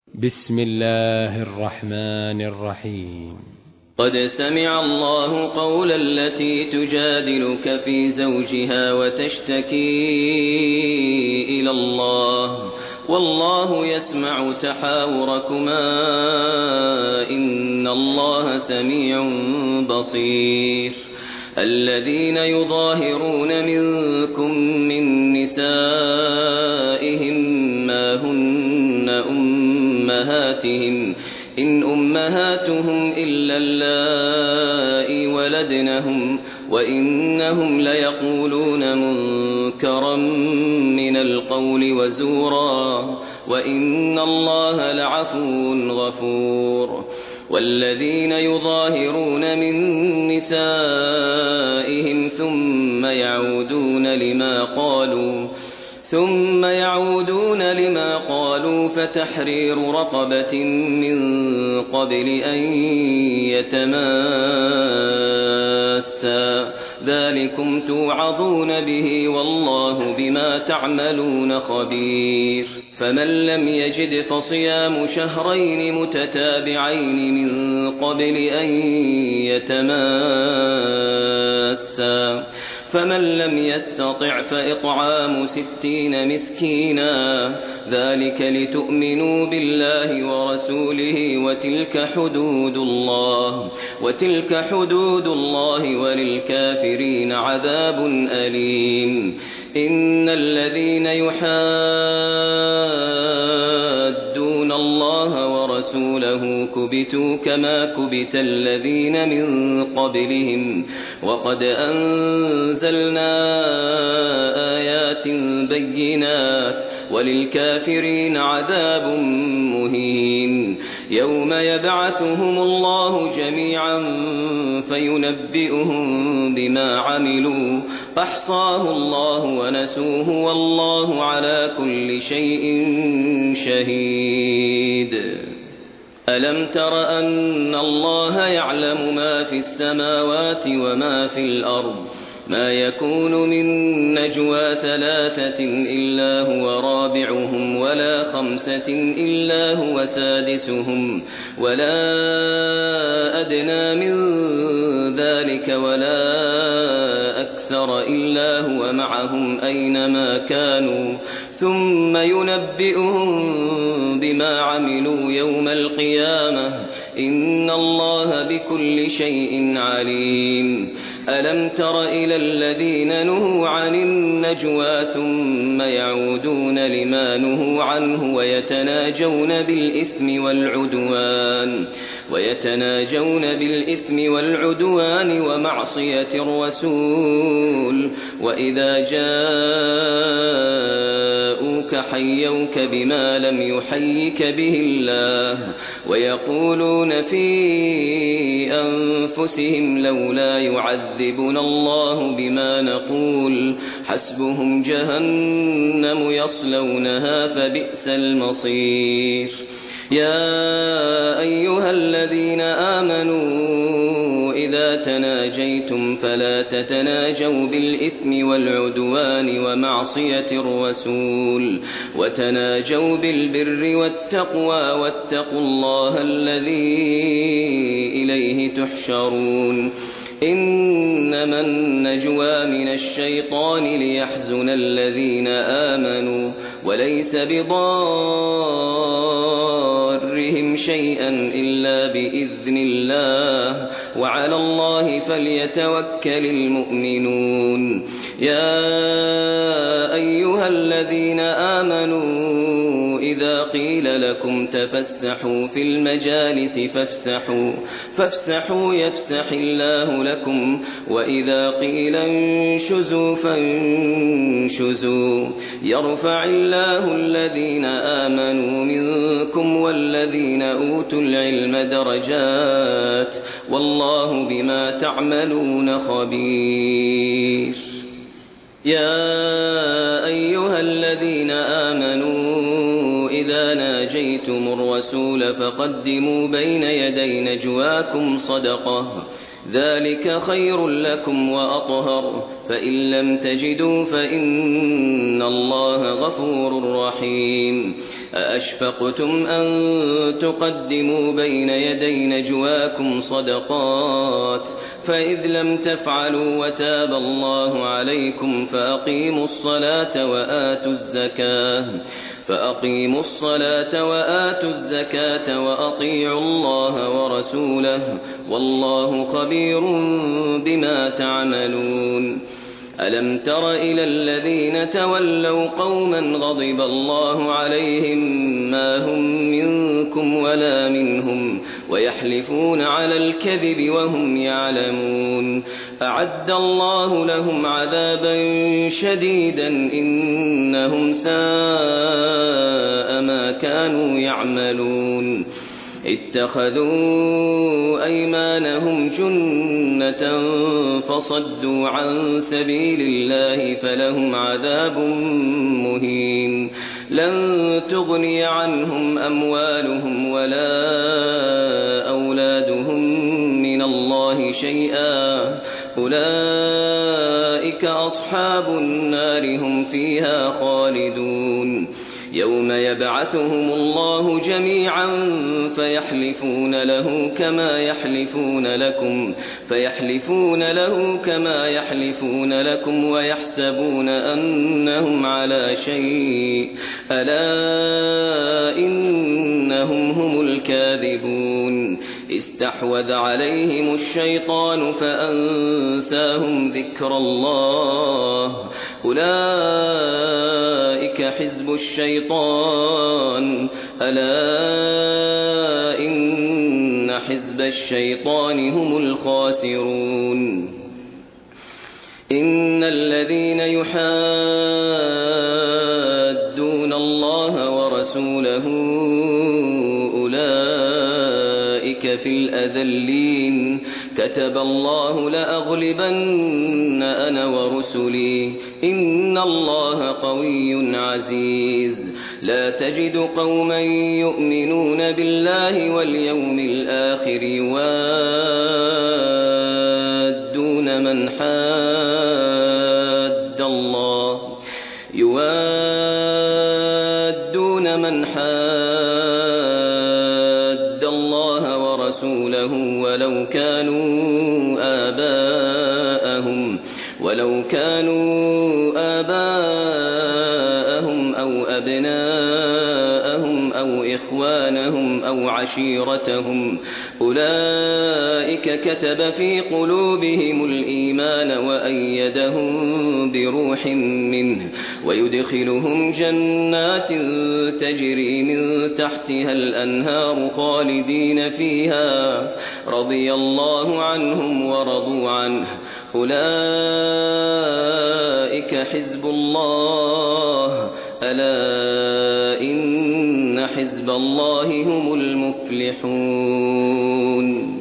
بسم الله الرحمن الرحيم. قد سمع الله قول التي تجادلك في زوجها وتشتكي إلى الله والله يسمع تحاوركما إن الله سميع بصير. الذين يظاهرون منكم من نسائهم ما هن أمهاتهم إن أمهاتهم إلا اللائي ولدنهم وإنهم ليقولون منكرا من القول وزورا وإن الله لعفو غفور. والذين يظاهرون من نسائهم ثم يعودون لما قالوا فتحرير رقبة من قبل أن يتماسا ذلكم توعظون به والله بما تعملون خبير. فمن لم يجد فصيام شهرين متتابعين من قبل أن يتماسا فمن لم يستطع فإطعام 60 مسكينا ذلك لتؤمنوا بالله ورسوله وتلك حدود الله وللكافرين عذاب أليم. إن الذين يحادون الله ورسوله كبتوا كما كبت الذين من قبلهم وقد أنزلنا آيات بينات وللكافرين عذاب مهين. يوم يبعثهم الله جميعا فينبئهم بما عملوا أحصاه الله ونسوه والله على كل شيء شهيد. ألم تر أن الله يعلم ما في السماوات وما في الأرض ما يكون من نجوى 3 إلا هو رابعهم ولا 5 إلا هو سادسهم ولا أدنى من ذلك ولا أكثر إلا هو معهم أينما كانوا ثم ينبئهم بما عملوا يوم القيامة إن الله بكل شيء عليم. ألم تر إلى الذين نهوا عن النجوى ثم يعودون لما نهوا عنه ويتناجون بالإثم ومعصية الرسول وإذا جاءوك حيوك بما لم يحيك به الله ويقولون في أنفسهم لولا يعذبنا الله بما نقول حسبهم جهنم يصلونها فبئس المصير. يا أيها الذين آمنوا إذا تناجيتم فلا تتناجوا بالإثم والعدوان ومعصية الرسول وتناجوا بالبر والتقوى واتقوا الله الذي إليه تحشرون. إنما النجوى من الشيطان ليحزن الذين آمنوا وليس بضارهم شيئا إلا بإذن الله وعلى الله فليتوكل المؤمنون. يا أيها الذين آمنوا إذا قيل لكم تفسحوا في المجالس فافسحوا يفسح الله لكم وإذا قيل انشزوا فانشزوا يرفع الله الذين آمنوا منكم والذين أوتوا العلم درجات والله بما تعملون خبير. يا أيها الذين آمنوا إذا ناجيتم الرسول فقدموا بين يدي نجواكم صدقة ذلك خير لكم وأطهر فإن لم تجدوا فإن الله غفور رحيم. أأشفقتم أن تقدموا بين يدي نجواكم صدقات فإذ لم تفعلوا وتاب الله عليكم فأقيموا الصلاة وآتوا الزكاة وأطيعوا الله ورسوله والله خبير بما تعملون ألم تر إلى الذين تولوا قوما غضب الله عليهم ما هم منكم ولا منهم ويحلفون على الكذب وهم يعلمون أعد الله لهم عذابا شديدا إنهم ساء ما كانوا يعملون اتخذوا أيمانهم جنة فصدوا عن سبيل الله فلهم عذاب مهين لن تغني عنهم أموالهم ولا أولادهم من الله شيئا أولئك أصحاب النار هم فيها خالدون يوم يبعثهم الله جميعا فيحلفون له كما يحلفون لكم ويحسبون أنهم على شيء ألا إنهم هم الكاذبون استحوذ عليهم الشيطان فأنساهم ذكر الله أولئك حزب الشيطان ألا إن حزب الشيطان هم الخاسرون إن الذين يحادون الله ورسوله أولئك في الأذلين كتب الله لأغلبن أنا ورسلي إن الله قوي عزيز لا تجد قوما يؤمنون بالله واليوم الآخر يوادون من حاد الله ورسوله ولو كانوا آباءهم أو أبناءهم أو إخوانهم أو عشيرتهم أولئك كتب في قلوبهم الإيمان وأيدهم بروح منه ويدخلهم جنات تجري من تحتها الأنهار خالدين فيها رضي الله عنهم ورضوا عنه أولئك حزب الله ألا إن حزب الله هم المفلحون